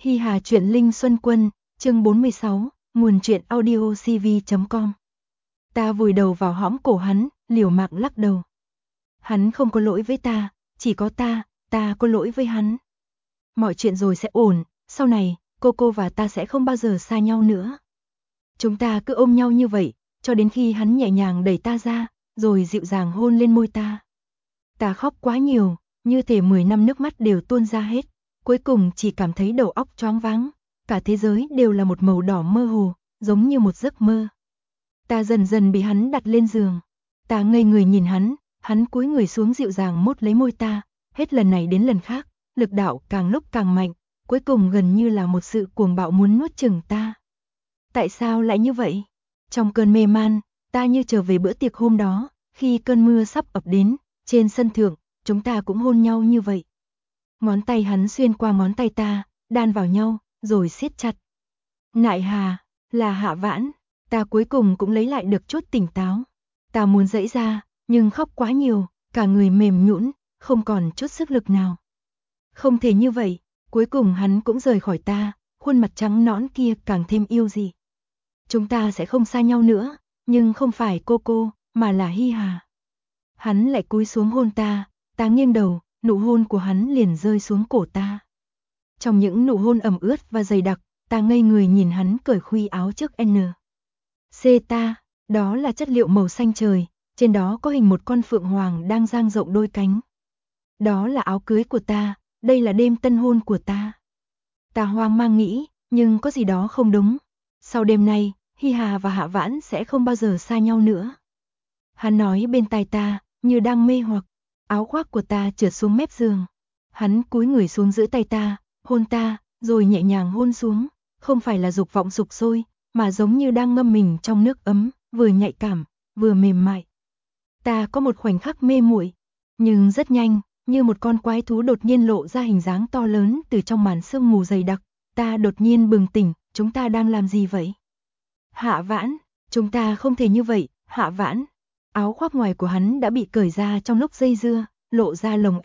Hi Hà truyện Linh Xuân Quân, chương 46, nguồn truyện audio cv.com. Ta vùi đầu vào hõm cổ hắn, liều mạng lắc đầu. Hắn không có lỗi với ta, chỉ có ta có lỗi với hắn. Mọi chuyện rồi sẽ ổn, sau này, cô và ta sẽ không bao giờ xa nhau nữa. Chúng ta cứ ôm nhau như vậy, cho đến khi hắn nhẹ nhàng đẩy ta ra, rồi dịu dàng hôn lên môi ta. Ta khóc quá nhiều, như thể 10 năm nước mắt đều tuôn ra hết. Cuối cùng chỉ cảm thấy đầu óc choáng váng, cả thế giới đều là một màu đỏ mơ hồ, giống như một giấc mơ. Ta dần dần bị hắn đặt lên giường. Ta ngây người nhìn hắn cúi người xuống dịu dàng mốt lấy môi ta, hết lần này đến lần khác, lực đạo càng lúc càng mạnh, cuối cùng gần như là một sự cuồng bạo muốn nuốt chửng ta. Tại sao lại như vậy? Trong cơn mê man, ta như trở về bữa tiệc hôm đó, khi cơn mưa sắp ập đến, trên sân thượng, chúng ta cũng hôn nhau như vậy. Ngón tay hắn xuyên qua ngón tay ta, đan vào nhau, rồi siết chặt. Nại Hà, là Hạ Vãn, ta cuối cùng cũng lấy lại được chút tỉnh táo. Ta muốn giãy ra, nhưng khóc quá nhiều, cả người mềm nhũn, không còn chút sức lực nào. Không thể như vậy, cuối cùng hắn cũng rời khỏi ta, khuôn mặt trắng nõn kia càng thêm yêu dị. Chúng ta sẽ không xa nhau nữa, nhưng không phải cô, mà là Hi Hà. Hắn lại cúi xuống hôn ta nghiêng đầu, nụ hôn của hắn liền rơi xuống cổ ta. Trong những nụ hôn ẩm ướt và dày đặc, ta ngây người nhìn hắn cởi khuy áo trước C ta, đó là chất liệu màu xanh trời, trên đó có hình một con phượng hoàng đang dang rộng đôi cánh. Đó là áo cưới của ta, đây là đêm tân hôn của ta. Ta hoang mang nghĩ, nhưng có gì đó không đúng. Sau đêm nay, Hi Hà và Hạ Vãn sẽ không bao giờ xa nhau nữa. Hắn nói bên tai ta, như đang mê hoặc. Áo khoác của ta trượt xuống mép giường. Hắn cúi người xuống giữ tay ta, hôn ta, rồi nhẹ nhàng hôn xuống, không phải là dục vọng sục sôi, mà giống như đang ngâm mình trong nước ấm, vừa nhạy cảm, vừa mềm mại. Ta có một khoảnh khắc mê muội, nhưng rất nhanh, như một con quái thú đột nhiên lộ ra hình dáng to lớn từ trong màn sương mù dày đặc, ta đột nhiên bừng tỉnh, chúng ta đang làm gì vậy? Hạ Vãn, chúng ta không thể như vậy, Hạ Vãn. Áo khoác ngoài của hắn đã bị cởi ra trong lúc dây dưa, lộ ra lồng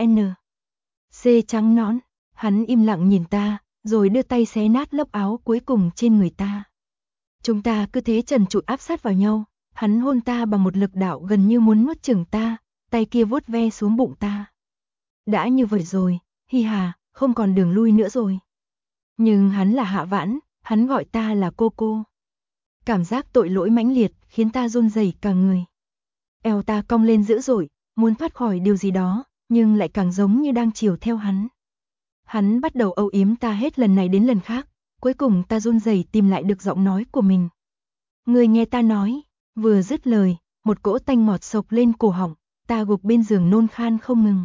C trắng nõn. Hắn im lặng nhìn ta, rồi đưa tay xé nát lớp áo cuối cùng trên người ta. Chúng ta cứ thế trần trụi áp sát vào nhau, hắn hôn ta bằng một lực đạo gần như muốn nuốt chửng ta, tay kia vuốt ve xuống bụng ta. Đã như vậy rồi, Hi Hà, không còn đường lui nữa rồi. Nhưng hắn là Hạ Vãn, hắn gọi ta là cô. Cảm giác tội lỗi mãnh liệt khiến ta run rẩy cả người. Eo ta cong lên dữ dội, muốn thoát khỏi điều gì đó, nhưng lại càng giống như đang chiều theo hắn. Hắn bắt đầu âu yếm ta hết lần này đến lần khác, cuối cùng ta run rẩy tìm lại được giọng nói của mình. Người nghe ta nói, vừa dứt lời, một cỗ tanh ngọt sộc lên cổ họng, ta gục bên giường nôn khan không ngừng.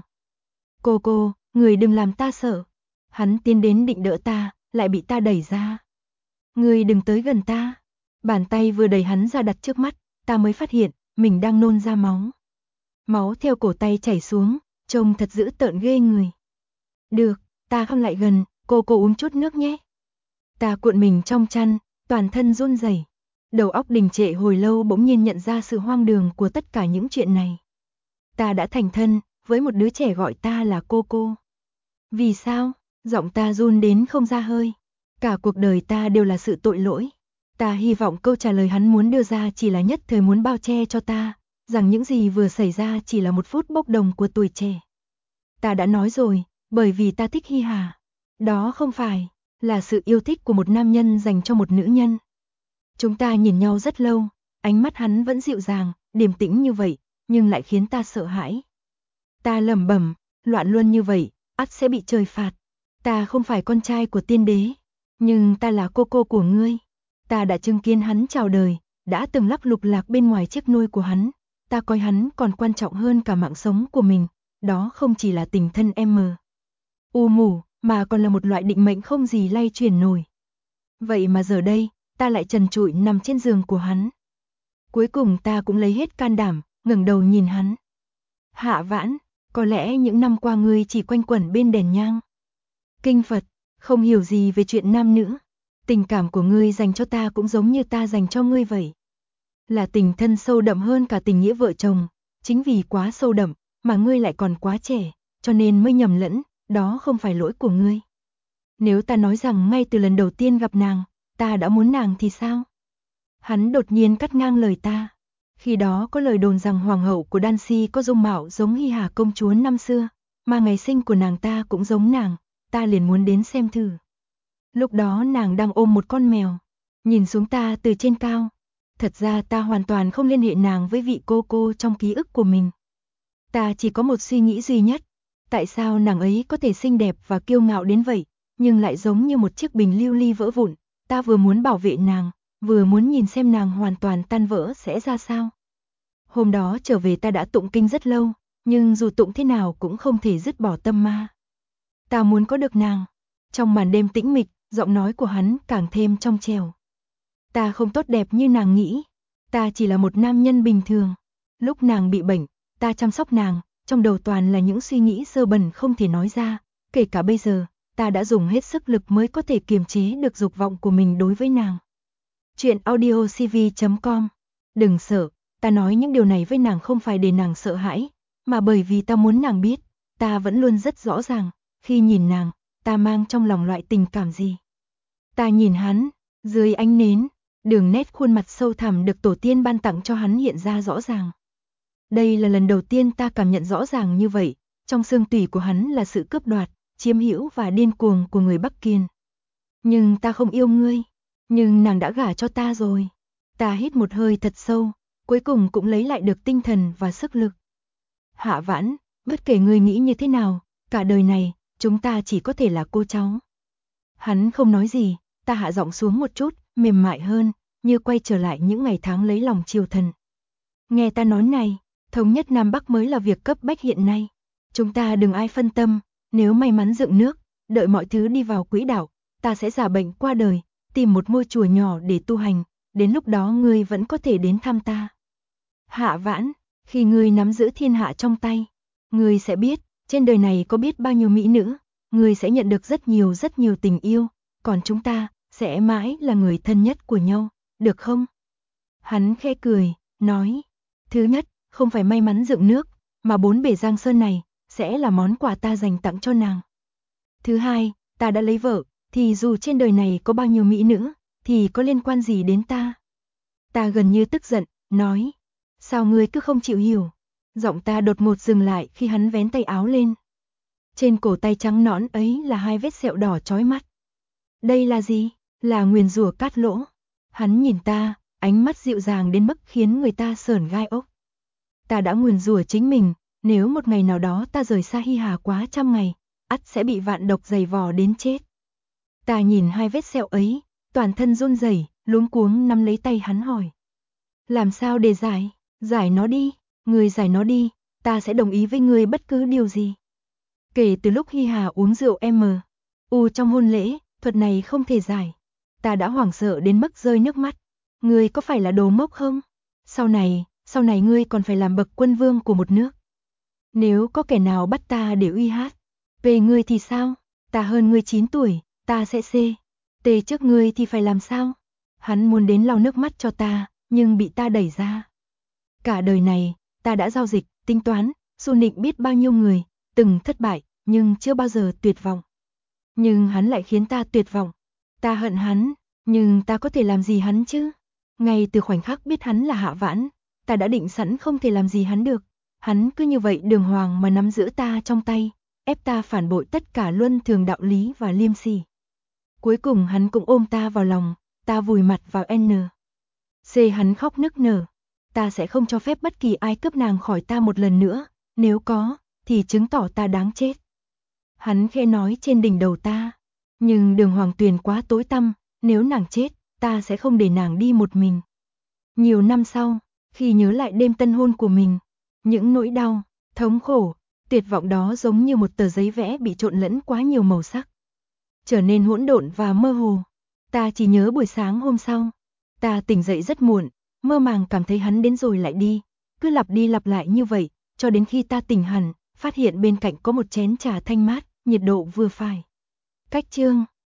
Cô, người đừng làm ta sợ. Hắn tiến đến định đỡ ta, lại bị ta đẩy ra. Người đừng tới gần ta. Bàn tay vừa đẩy hắn ra đặt trước mắt, ta mới phát hiện, mình đang nôn ra máu. Máu theo cổ tay chảy xuống, trông thật dữ tợn ghê người. Được, ta không lại gần, cô uống chút nước nhé. Ta cuộn mình trong chăn, toàn thân run rẩy. Đầu óc đình trệ hồi lâu bỗng nhiên nhận ra sự hoang đường của tất cả những chuyện này. Ta đã thành thân, với một đứa trẻ gọi ta là cô. Vì sao? Giọng ta run đến không ra hơi. Cả cuộc đời ta đều là sự tội lỗi. Ta hy vọng câu trả lời hắn muốn đưa ra chỉ là nhất thời muốn bao che cho ta, rằng những gì vừa xảy ra chỉ là một phút bốc đồng của tuổi trẻ. Ta đã nói rồi, bởi vì ta thích Hi Hà. Đó không phải là sự yêu thích của một nam nhân dành cho một nữ nhân. Chúng ta nhìn nhau rất lâu, ánh mắt hắn vẫn dịu dàng, điềm tĩnh như vậy, nhưng lại khiến ta sợ hãi. Ta lẩm bẩm, loạn luân như vậy, ắt sẽ bị trời phạt. Ta không phải con trai của tiên đế, nhưng ta là cô của ngươi. Ta đã chứng kiến hắn chào đời, đã từng lắc lục lạc bên ngoài chiếc nôi của hắn. Ta coi hắn còn quan trọng hơn cả mạng sống của mình. Đó không chỉ là tình thân mù, mà còn là một loại định mệnh không gì lay chuyển nổi. Vậy mà giờ đây, ta lại trần trụi nằm trên giường của hắn. Cuối cùng ta cũng lấy hết can đảm, ngẩng đầu nhìn hắn. Hạ Vãn, có lẽ những năm qua ngươi chỉ quanh quẩn bên đèn nhang. Kinh Phật, không hiểu gì về chuyện nam nữ. Tình cảm của ngươi dành cho ta cũng giống như ta dành cho ngươi vậy. Là tình thân sâu đậm hơn cả tình nghĩa vợ chồng. Chính vì quá sâu đậm, mà ngươi lại còn quá trẻ, cho nên mới nhầm lẫn, đó không phải lỗi của ngươi. Nếu ta nói rằng ngay từ lần đầu tiên gặp nàng, ta đã muốn nàng thì sao? Hắn đột nhiên cắt ngang lời ta. Khi đó có lời đồn rằng hoàng hậu của Đan Si có dung mạo giống Hy Hà công chúa năm xưa, mà ngày sinh của nàng ta cũng giống nàng, ta liền muốn đến xem thử. Lúc đó nàng đang ôm một con mèo, nhìn xuống ta từ trên cao. Thật ra ta hoàn toàn không liên hệ nàng với vị cô trong ký ức của mình. Ta chỉ có một suy nghĩ duy nhất, tại sao nàng ấy có thể xinh đẹp và kiêu ngạo đến vậy, nhưng lại giống như một chiếc bình lưu ly vỡ vụn. Ta vừa muốn bảo vệ nàng, vừa muốn nhìn xem nàng hoàn toàn tan vỡ sẽ ra sao. Hôm đó trở về ta đã tụng kinh rất lâu, nhưng dù tụng thế nào cũng không thể dứt bỏ tâm ma. Ta muốn có được nàng. Trong màn đêm tĩnh mịch, giọng nói của hắn càng thêm trong trẻo. Ta không tốt đẹp như nàng nghĩ, ta chỉ là một nam nhân bình thường. Lúc nàng bị bệnh, ta chăm sóc nàng, trong đầu toàn là những suy nghĩ dơ bẩn không thể nói ra, kể cả bây giờ, ta đã dùng hết sức lực mới có thể kiềm chế được dục vọng của mình đối với nàng. Chuyện audiocv.com. Đừng sợ, ta nói những điều này với nàng không phải để nàng sợ hãi, mà bởi vì ta muốn nàng biết, ta vẫn luôn rất rõ ràng, khi nhìn nàng, ta mang trong lòng loại tình cảm gì. Ta nhìn hắn, dưới ánh nến, đường nét khuôn mặt sâu thẳm được tổ tiên ban tặng cho hắn hiện ra rõ ràng. Đây là lần đầu tiên ta cảm nhận rõ ràng như vậy, trong xương tủy của hắn là sự cướp đoạt, chiếm hữu và điên cuồng của người Bắc Kiên. Nhưng ta không yêu ngươi, nhưng nàng đã gả cho ta rồi. Ta hít một hơi thật sâu, cuối cùng cũng lấy lại được tinh thần và sức lực. Hạ Vãn, bất kể ngươi nghĩ như thế nào, cả đời này, chúng ta chỉ có thể là cô cháu. Hắn không nói gì, ta hạ giọng xuống một chút, mềm mại hơn, như quay trở lại những ngày tháng lấy lòng triều thần. Nghe ta nói này, thống nhất Nam Bắc mới là việc cấp bách hiện nay. Chúng ta đừng ai phân tâm, nếu may mắn dựng nước, đợi mọi thứ đi vào quỹ đạo, ta sẽ giả bệnh qua đời, tìm một ngôi chùa nhỏ để tu hành, đến lúc đó ngươi vẫn có thể đến thăm ta. Hạ Vãn, khi ngươi nắm giữ thiên hạ trong tay, ngươi sẽ biết, trên đời này có biết bao nhiêu mỹ nữ, ngươi sẽ nhận được rất nhiều tình yêu, còn chúng ta sẽ mãi là người thân nhất của nhau, được không? Hắn khẽ cười, nói, thứ nhất, không phải may mắn dựng nước, mà 4 bể Giang Sơn này sẽ là món quà ta dành tặng cho nàng. Thứ hai, ta đã lấy vợ, thì dù trên đời này có bao nhiêu mỹ nữ, thì có liên quan gì đến ta? Ta gần như tức giận, nói, sao ngươi cứ không chịu hiểu? Giọng ta đột ngột dừng lại khi hắn vén tay áo lên. Trên cổ tay trắng nõn ấy là 2 vết sẹo đỏ chói mắt. Đây là gì? Là nguyền rủa cát lỗ. Hắn nhìn ta, ánh mắt dịu dàng đến mức khiến người ta sởn gai ốc. Ta đã nguyền rủa chính mình, nếu một ngày nào đó ta rời xa Hy Hà quá trăm ngày, ắt sẽ bị vạn độc giày vò đến chết. Ta nhìn 2 vết sẹo ấy, toàn thân run rẩy, luống cuống nắm lấy tay hắn hỏi. Làm sao để giải? Giải nó đi, ngươi giải nó đi, ta sẽ đồng ý với ngươi bất cứ điều gì. Kể từ lúc Hy Hà uống rượu trong hôn lễ, thuật này không thể giải. Ta đã hoảng sợ đến mức rơi nước mắt. Ngươi có phải là đồ ngốc không? Sau này ngươi còn phải làm bậc quân vương của một nước. Nếu có kẻ nào bắt ta để uy hát, về ngươi thì sao? Ta hơn ngươi 9 tuổi, ta sẽ tê trước ngươi thì phải làm sao? Hắn muốn đến lau nước mắt cho ta, nhưng bị ta đẩy ra. Cả đời này, ta đã giao dịch, tính toán, xu nịnh biết bao nhiêu người, từng thất bại, nhưng chưa bao giờ tuyệt vọng. Nhưng hắn lại khiến ta tuyệt vọng. Ta hận hắn, nhưng ta có thể làm gì hắn chứ? Ngay từ khoảnh khắc biết hắn là Hạ Vãn, ta đã định sẵn không thể làm gì hắn được. Hắn cứ như vậy đường hoàng mà nắm giữ ta trong tay, ép ta phản bội tất cả luân thường đạo lý và liêm sỉ. Cuối cùng hắn cũng ôm ta vào lòng, ta vùi mặt vào hắn khóc nức nở. Ta sẽ không cho phép bất kỳ ai cướp nàng khỏi ta một lần nữa, nếu có, thì chứng tỏ ta đáng chết. Hắn khẽ nói trên đỉnh đầu ta, nhưng đường hoàng tuyền quá tối tăm, nếu nàng chết, ta sẽ không để nàng đi một mình. Nhiều năm sau, khi nhớ lại đêm tân hôn của mình, những nỗi đau, thống khổ, tuyệt vọng đó giống như một tờ giấy vẽ bị trộn lẫn quá nhiều màu sắc, trở nên hỗn độn và mơ hồ. Ta chỉ nhớ buổi sáng hôm sau, ta tỉnh dậy rất muộn, mơ màng cảm thấy hắn đến rồi lại đi, cứ lặp đi lặp lại như vậy, cho đến khi ta tỉnh hẳn, phát hiện bên cạnh có một chén trà thanh mát, nhiệt độ vừa phải. Cách chương